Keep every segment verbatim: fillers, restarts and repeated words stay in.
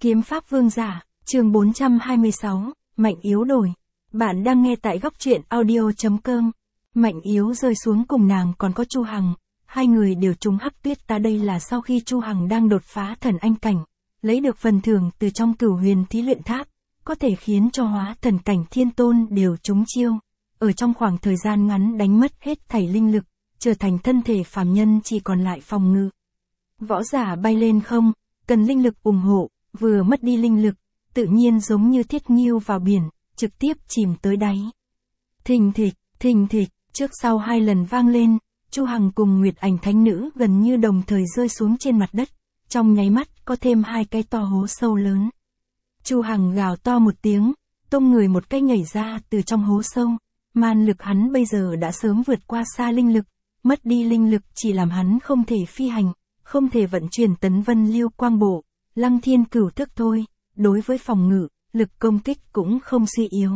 Kiếm pháp vương giả, chương bốn trăm hai mươi sáu, mạnh yếu đổi. Bạn đang nghe tại góc truyện audio chấm com. Mạnh yếu rơi xuống cùng nàng còn có Chu Hằng, hai người đều trúng hắc tuyết ta. Đây là sau khi Chu Hằng đang đột phá thần anh cảnh, lấy được phần thưởng từ trong Cửu Huyền Thí Luyện Tháp, có thể khiến cho hóa thần cảnh thiên tôn đều trúng chiêu. Ở trong khoảng thời gian ngắn đánh mất hết thảy linh lực, trở thành thân thể phàm nhân chỉ còn lại phòng ngự. Võ giả bay lên không, cần linh lực ủng hộ, vừa mất đi linh lực, tự nhiên giống như thiết nghiêu vào biển, trực tiếp chìm tới đáy. Thình thịch, thình thịch, trước sau hai lần vang lên, Chu Hằng cùng Nguyệt Ảnh Thánh Nữ gần như đồng thời rơi xuống trên mặt đất, trong nháy mắt có thêm hai cái to hố sâu lớn. Chu Hằng gào to một tiếng, tung người một cái nhảy ra từ trong hố sâu, man lực hắn bây giờ đã sớm vượt qua xa linh lực, mất đi linh lực chỉ làm hắn không thể phi hành, không thể vận chuyển tấn vân lưu quang bộ, lăng thiên cửu thức thôi, đối với phòng ngự, lực công kích cũng không suy yếu.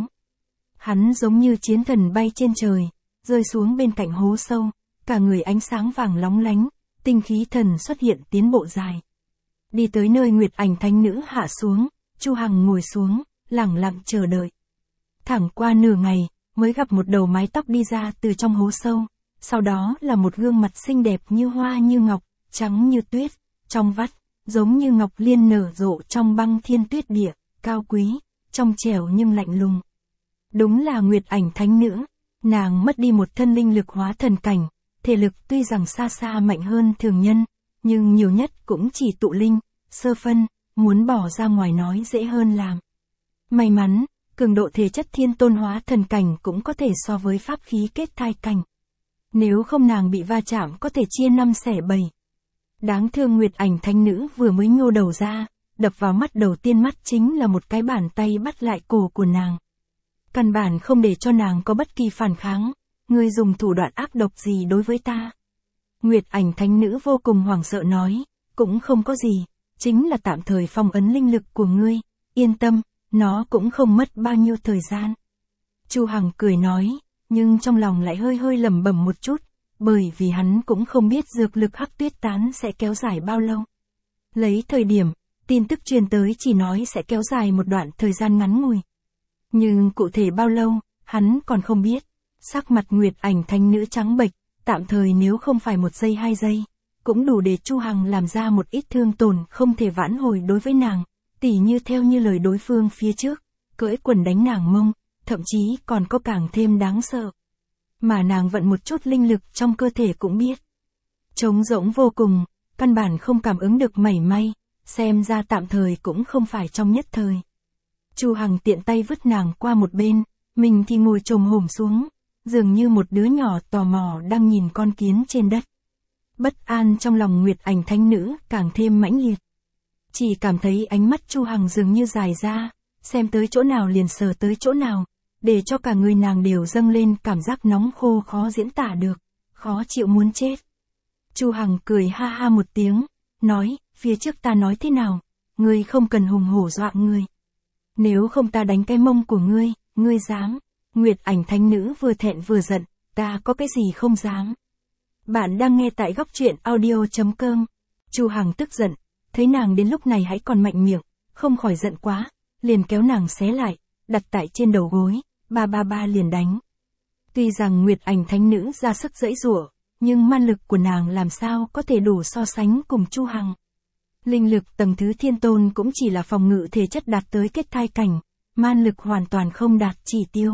Hắn giống như chiến thần bay trên trời, rơi xuống bên cạnh hố sâu, cả người ánh sáng vàng lóng lánh, tinh khí thần xuất hiện tiến bộ dài. Đi tới nơi Nguyệt Ảnh Thánh Nữ hạ xuống, Chu Hằng ngồi xuống, lẳng lặng chờ đợi. Thẳng qua nửa ngày, mới gặp một đầu mái tóc đi ra từ trong hố sâu, sau đó là một gương mặt xinh đẹp như hoa như ngọc, trắng như tuyết, trong vắt, giống như ngọc liên nở rộ trong băng thiên tuyết địa, cao quý, trong trẻo nhưng lạnh lùng. Đúng là Nguyệt Ảnh Thánh Nữ, nàng mất đi một thân linh lực hóa thần cảnh, thể lực tuy rằng xa xa mạnh hơn thường nhân, nhưng nhiều nhất cũng chỉ tụ linh, sơ phân, muốn bỏ ra ngoài nói dễ hơn làm. May mắn, cường độ thể chất thiên tôn hóa thần cảnh cũng có thể so với pháp khí kết thai cảnh. Nếu không nàng bị va chạm có thể chia năm xẻ bảy. Đáng thương Nguyệt Ảnh Thánh Nữ vừa mới nhô đầu ra, đập vào mắt đầu tiên mắt chính là một cái bàn tay bắt lại cổ của nàng. Căn bản không để cho nàng có bất kỳ phản kháng, ngươi dùng thủ đoạn ác độc gì đối với ta? Nguyệt Ảnh Thánh Nữ vô cùng hoảng sợ nói, cũng không có gì, chính là tạm thời phong ấn linh lực của ngươi, yên tâm, nó cũng không mất bao nhiêu thời gian. Chu Hằng cười nói, nhưng trong lòng lại hơi hơi lẩm bẩm một chút, bởi vì hắn cũng không biết dược lực hắc tuyết tán sẽ kéo dài bao lâu. Lấy thời điểm, tin tức truyền tới chỉ nói sẽ kéo dài một đoạn thời gian ngắn ngủi. Nhưng cụ thể bao lâu, hắn còn không biết. Sắc mặt Nguyệt Ảnh Thánh Nữ trắng bệch, tạm thời nếu không phải một giây hai giây, cũng đủ để Chu Hằng làm ra một ít thương tổn không thể vãn hồi đối với nàng, tỉ như theo như lời đối phương phía trước, cưỡi quần đánh nàng mông, thậm chí còn có càng thêm đáng sợ. Mà nàng vận một chút linh lực trong cơ thể cũng biết. Trống rỗng vô cùng, căn bản không cảm ứng được mảy may, xem ra tạm thời cũng không phải trong nhất thời. Chu Hằng tiện tay vứt nàng qua một bên, mình thì ngồi chồm hổm xuống, dường như một đứa nhỏ tò mò đang nhìn con kiến trên đất. Bất an trong lòng Nguyệt Ảnh Thánh Nữ càng thêm mãnh liệt. Chỉ cảm thấy ánh mắt Chu Hằng dường như dài ra, xem tới chỗ nào liền sờ tới chỗ nào, để cho cả người nàng đều dâng lên cảm giác nóng khô khó diễn tả được, khó chịu muốn chết. Chu Hằng cười ha ha một tiếng, nói, phía trước ta nói thế nào, ngươi không cần hùng hổ dọa ngươi. Nếu không ta đánh cái mông của ngươi, ngươi dám? Nguyệt Ảnh Thánh Nữ vừa thẹn vừa giận, ta có cái gì không dám? Bạn đang nghe tại góc truyện audio chấm com. Chu Hằng tức giận, thấy nàng đến lúc này hãy còn mạnh miệng, không khỏi giận quá, liền kéo nàng xé lại, đặt tại trên đầu gối, ba ba ba liền đánh. Tuy rằng Nguyệt Ảnh Thánh Nữ ra sức giãy giụa, nhưng man lực của nàng làm sao có thể đủ so sánh cùng Chu Hằng. Linh lực tầng thứ thiên tôn cũng chỉ là phòng ngự thể chất đạt tới kết thai cảnh, man lực hoàn toàn không đạt chỉ tiêu.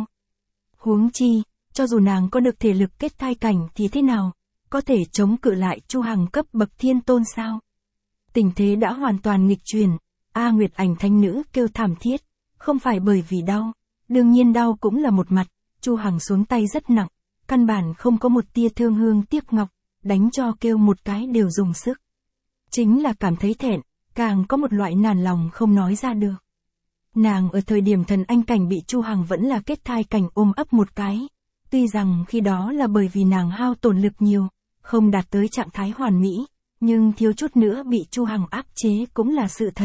Huống chi, cho dù nàng có được thể lực kết thai cảnh thì thế nào, có thể chống cự lại Chu Hằng cấp bậc thiên tôn sao? Tình thế đã hoàn toàn nghịch chuyển, A Nguyệt Ảnh Thánh Nữ kêu thảm thiết, không phải bởi vì đau, đương nhiên đau cũng là một mặt, Chu Hằng xuống tay rất nặng, căn bản không có một tia thương hương tiếc ngọc, đánh cho kêu một cái đều dùng sức. Chính là cảm thấy thẹn, càng có một loại nản lòng không nói ra được. Nàng ở thời điểm thần anh cảnh bị Chu Hằng vẫn là kết thai cảnh ôm ấp một cái, tuy rằng khi đó là bởi vì nàng hao tổn lực nhiều, không đạt tới trạng thái hoàn mỹ, nhưng thiếu chút nữa bị Chu Hằng áp chế cũng là sự thật.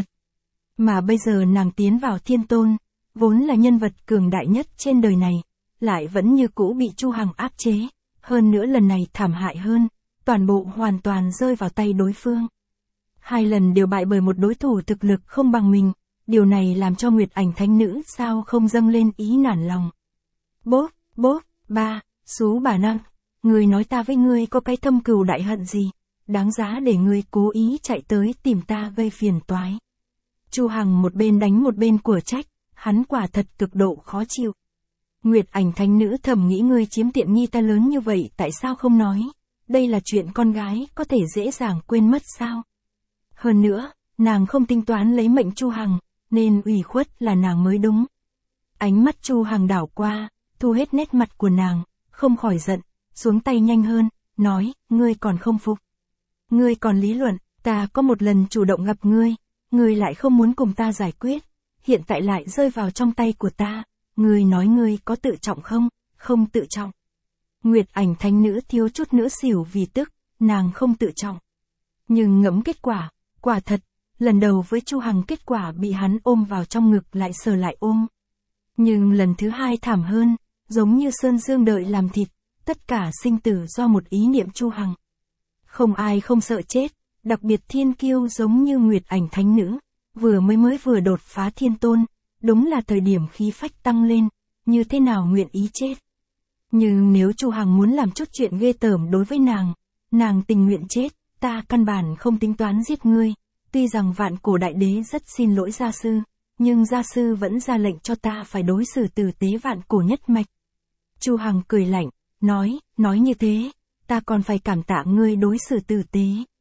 Mà bây giờ nàng tiến vào thiên tôn, vốn là nhân vật cường đại nhất trên đời này, lại vẫn như cũ bị Chu Hằng áp chế, hơn nữa lần này thảm hại hơn, toàn bộ hoàn toàn rơi vào tay đối phương. Hai lần đều bại bởi một đối thủ thực lực không bằng mình, điều này làm cho Nguyệt Ảnh Thánh Nữ sao không dâng lên ý nản lòng. Bốp, bốp, ba, xú bà năng, ngươi nói ta với ngươi có cái thâm cừu đại hận gì, đáng giá để ngươi cố ý chạy tới tìm ta gây phiền toái. Chu Hằng một bên đánh một bên của trách, hắn quả thật cực độ khó chịu. Nguyệt Ảnh Thánh Nữ thầm nghĩ ngươi chiếm tiện nghi ta lớn như vậy tại sao không nói, đây là chuyện con gái có thể dễ dàng quên mất sao. Hơn nữa, nàng không tính toán lấy mệnh Chu Hằng, nên ủy khuất là nàng mới đúng. Ánh mắt Chu Hằng đảo qua, thu hết nét mặt của nàng, không khỏi giận, xuống tay nhanh hơn, nói, ngươi còn không phục. Ngươi còn lý luận, ta có một lần chủ động gặp ngươi, ngươi lại không muốn cùng ta giải quyết, hiện tại lại rơi vào trong tay của ta, ngươi nói ngươi có tự trọng không, không tự trọng. Nguyệt Ảnh Thánh Nữ thiếu chút nữa xỉu vì tức, nàng không tự trọng. Nhưng ngẫm kết quả, quả thật, lần đầu với Chu Hằng kết quả bị hắn ôm vào trong ngực lại sờ lại ôm. Nhưng lần thứ hai thảm hơn, giống như Sơn Dương đợi làm thịt, tất cả sinh tử do một ý niệm Chu Hằng. Không ai không sợ chết, đặc biệt thiên kiêu giống như Nguyệt Ảnh Thánh Nữ, vừa mới mới vừa đột phá thiên tôn, đúng là thời điểm khí phách tăng lên, như thế nào nguyện ý chết. Nhưng nếu Chu Hằng muốn làm chút chuyện ghê tởm đối với nàng, nàng tình nguyện chết, ta căn bản không tính toán giết ngươi, tuy rằng Vạn Cổ Đại Đế rất xin lỗi gia sư, nhưng gia sư vẫn ra lệnh cho ta phải đối xử tử tế Vạn Cổ nhất mạch. Chu Hằng cười lạnh, nói, nói như thế, ta còn phải cảm tạ ngươi đối xử tử tế.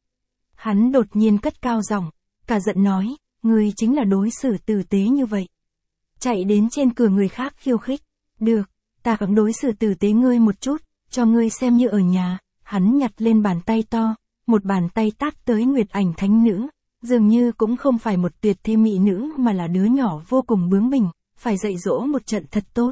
Hắn đột nhiên cất cao giọng, cả giận nói, ngươi chính là đối xử tử tế như vậy. Chạy đến trên cửa người khác khiêu khích, được, ta cũng đối xử tử tế ngươi một chút, cho ngươi xem như ở nhà. Hắn nhặt lên bàn tay to, một bàn tay tát tới Nguyệt Ảnh Thánh Nữ, dường như cũng không phải một tuyệt thế mỹ nữ mà là đứa nhỏ vô cùng bướng bỉnh, phải dạy dỗ một trận thật tốt.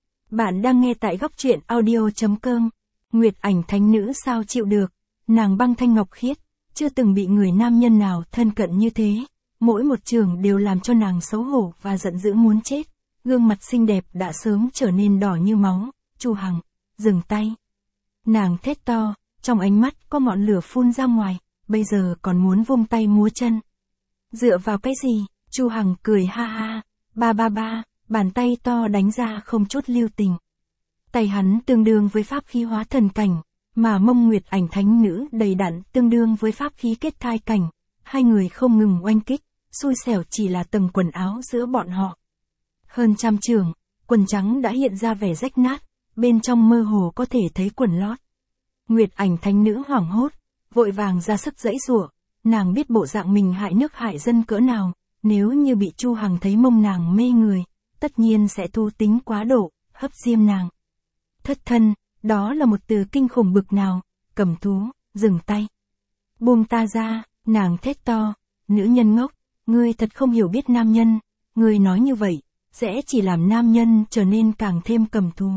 Bạn đang nghe tại góc truyện audio chấm com. Nguyệt Ảnh Thánh Nữ sao chịu được, nàng băng thanh ngọc khiết, chưa từng bị người nam nhân nào thân cận như thế, mỗi một trường đều làm cho nàng xấu hổ và giận dữ muốn chết, gương mặt xinh đẹp đã sớm trở nên đỏ như máu. Chu Hằng, dừng tay. Nàng thét to, trong ánh mắt có ngọn lửa phun ra ngoài, bây giờ còn muốn vung tay múa chân. Dựa vào cái gì? Chu Hằng cười ha ha, ba ba ba, bàn tay to đánh ra không chút lưu tình. Tay hắn tương đương với pháp khí hóa thần cảnh, mà mông Nguyệt Ảnh Thánh Nữ đầy đặn tương đương với pháp khí kết thai cảnh, hai người không ngừng oanh kích, xui xẻo chỉ là tầng quần áo giữa bọn họ. Hơn trăm trường, quần trắng đã hiện ra vẻ rách nát, bên trong mơ hồ có thể thấy quần lót. Nguyệt Ảnh Thánh Nữ hoảng hốt, vội vàng ra sức giãy giụa, nàng biết bộ dạng mình hại nước hại dân cỡ nào, nếu như bị Chu Hằng thấy mông nàng mê người, tất nhiên sẽ thu tính quá độ, hấp diêm nàng. Thất thân, đó là một từ kinh khủng bực nào, cầm thú, dừng tay. Buông ta ra, nàng thét to, nữ nhân ngốc, ngươi thật không hiểu biết nam nhân, ngươi nói như vậy, sẽ chỉ làm nam nhân trở nên càng thêm cầm thú.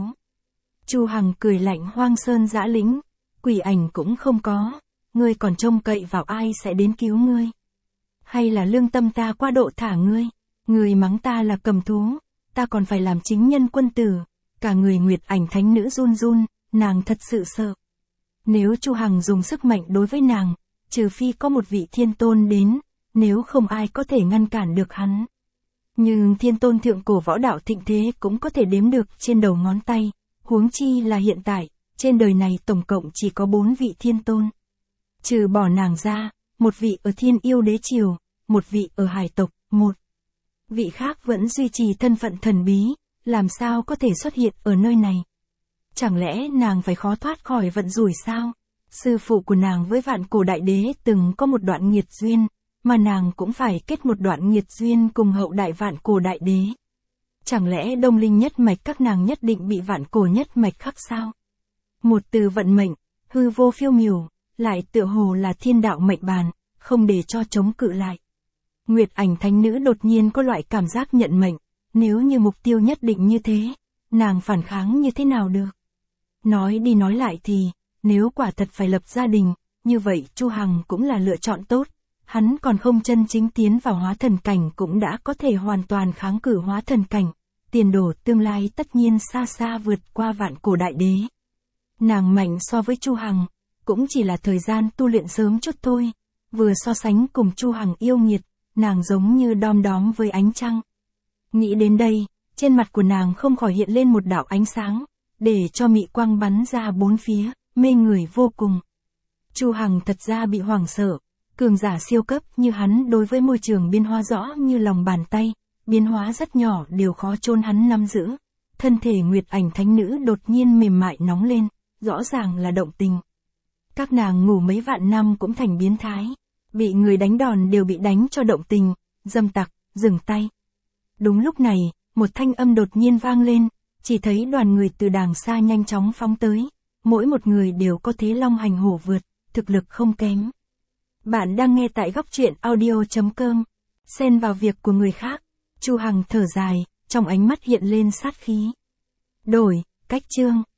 Chu Hằng cười lạnh, hoang sơn dã lĩnh, quỷ ảnh cũng không có, ngươi còn trông cậy vào ai sẽ đến cứu ngươi? Hay là lương tâm ta quá độ thả ngươi? Ngươi mắng ta là cầm thú, ta còn phải làm chính nhân quân tử. Cả người Nguyệt Ảnh Thánh Nữ run run, nàng thật sự sợ. Nếu Chu Hằng dùng sức mạnh đối với nàng, trừ phi có một vị thiên tôn đến, nếu không ai có thể ngăn cản được hắn. Nhưng thiên tôn thượng cổ võ đạo thịnh thế cũng có thể đếm được trên đầu ngón tay, huống chi là hiện tại, trên đời này tổng cộng chỉ có bốn vị thiên tôn. Trừ bỏ nàng ra, một vị ở Thiên Yêu Đế Triều, một vị ở Hải tộc, một vị khác vẫn duy trì thân phận thần bí, làm sao có thể xuất hiện ở nơi này? Chẳng lẽ nàng phải khó thoát khỏi vận rủi sao? Sư phụ của nàng với Vạn Cổ Đại Đế từng có một đoạn nghiệt duyên, mà nàng cũng phải kết một đoạn nghiệt duyên cùng hậu đại Vạn Cổ Đại Đế. Chẳng lẽ Đông Linh nhất mạch các nàng nhất định bị Vạn Cổ nhất mạch khắc sao? Một từ vận mệnh, hư vô phiêu miểu, lại tựa hồ là thiên đạo mệnh bàn, không để cho chống cự lại. Nguyệt Ảnh Thánh Nữ đột nhiên có loại cảm giác nhận mệnh, nếu như mục tiêu nhất định như thế, nàng phản kháng như thế nào được? Nói đi nói lại thì, nếu quả thật phải lập gia đình, như vậy Chu Hằng cũng là lựa chọn tốt, hắn còn không chân chính tiến vào hóa thần cảnh cũng đã có thể hoàn toàn kháng cự hóa thần cảnh, tiền đồ tương lai tất nhiên xa xa vượt qua Vạn Cổ Đại Đế. Nàng mạnh so với Chu Hằng, cũng chỉ là thời gian tu luyện sớm chút thôi, vừa so sánh cùng Chu Hằng yêu nghiệt, nàng giống như đom đóm với ánh trăng. Nghĩ đến đây, trên mặt của nàng không khỏi hiện lên một đạo ánh sáng, để cho mị quang bắn ra bốn phía, mê người vô cùng. Chu Hằng thật ra bị hoảng sợ, cường giả siêu cấp như hắn đối với môi trường biến hóa rõ như lòng bàn tay, biến hóa rất nhỏ đều khó chôn hắn nắm giữ. Thân thể Nguyệt Ảnh Thánh Nữ đột nhiên mềm mại nóng lên, rõ ràng là động tình. Các nàng ngủ mấy vạn năm cũng thành biến thái, bị người đánh đòn đều bị đánh cho động tình, dâm tặc, dừng tay. Đúng lúc này, một thanh âm đột nhiên vang lên, chỉ thấy đoàn người từ đàng xa nhanh chóng phóng tới, mỗi một người đều có thế long hành hổ vượt, thực lực không kém. Bạn đang nghe tại góc truyện audio chấm com, xen vào việc của người khác, Chu Hằng thở dài, trong ánh mắt hiện lên sát khí. Đổi, cách chương.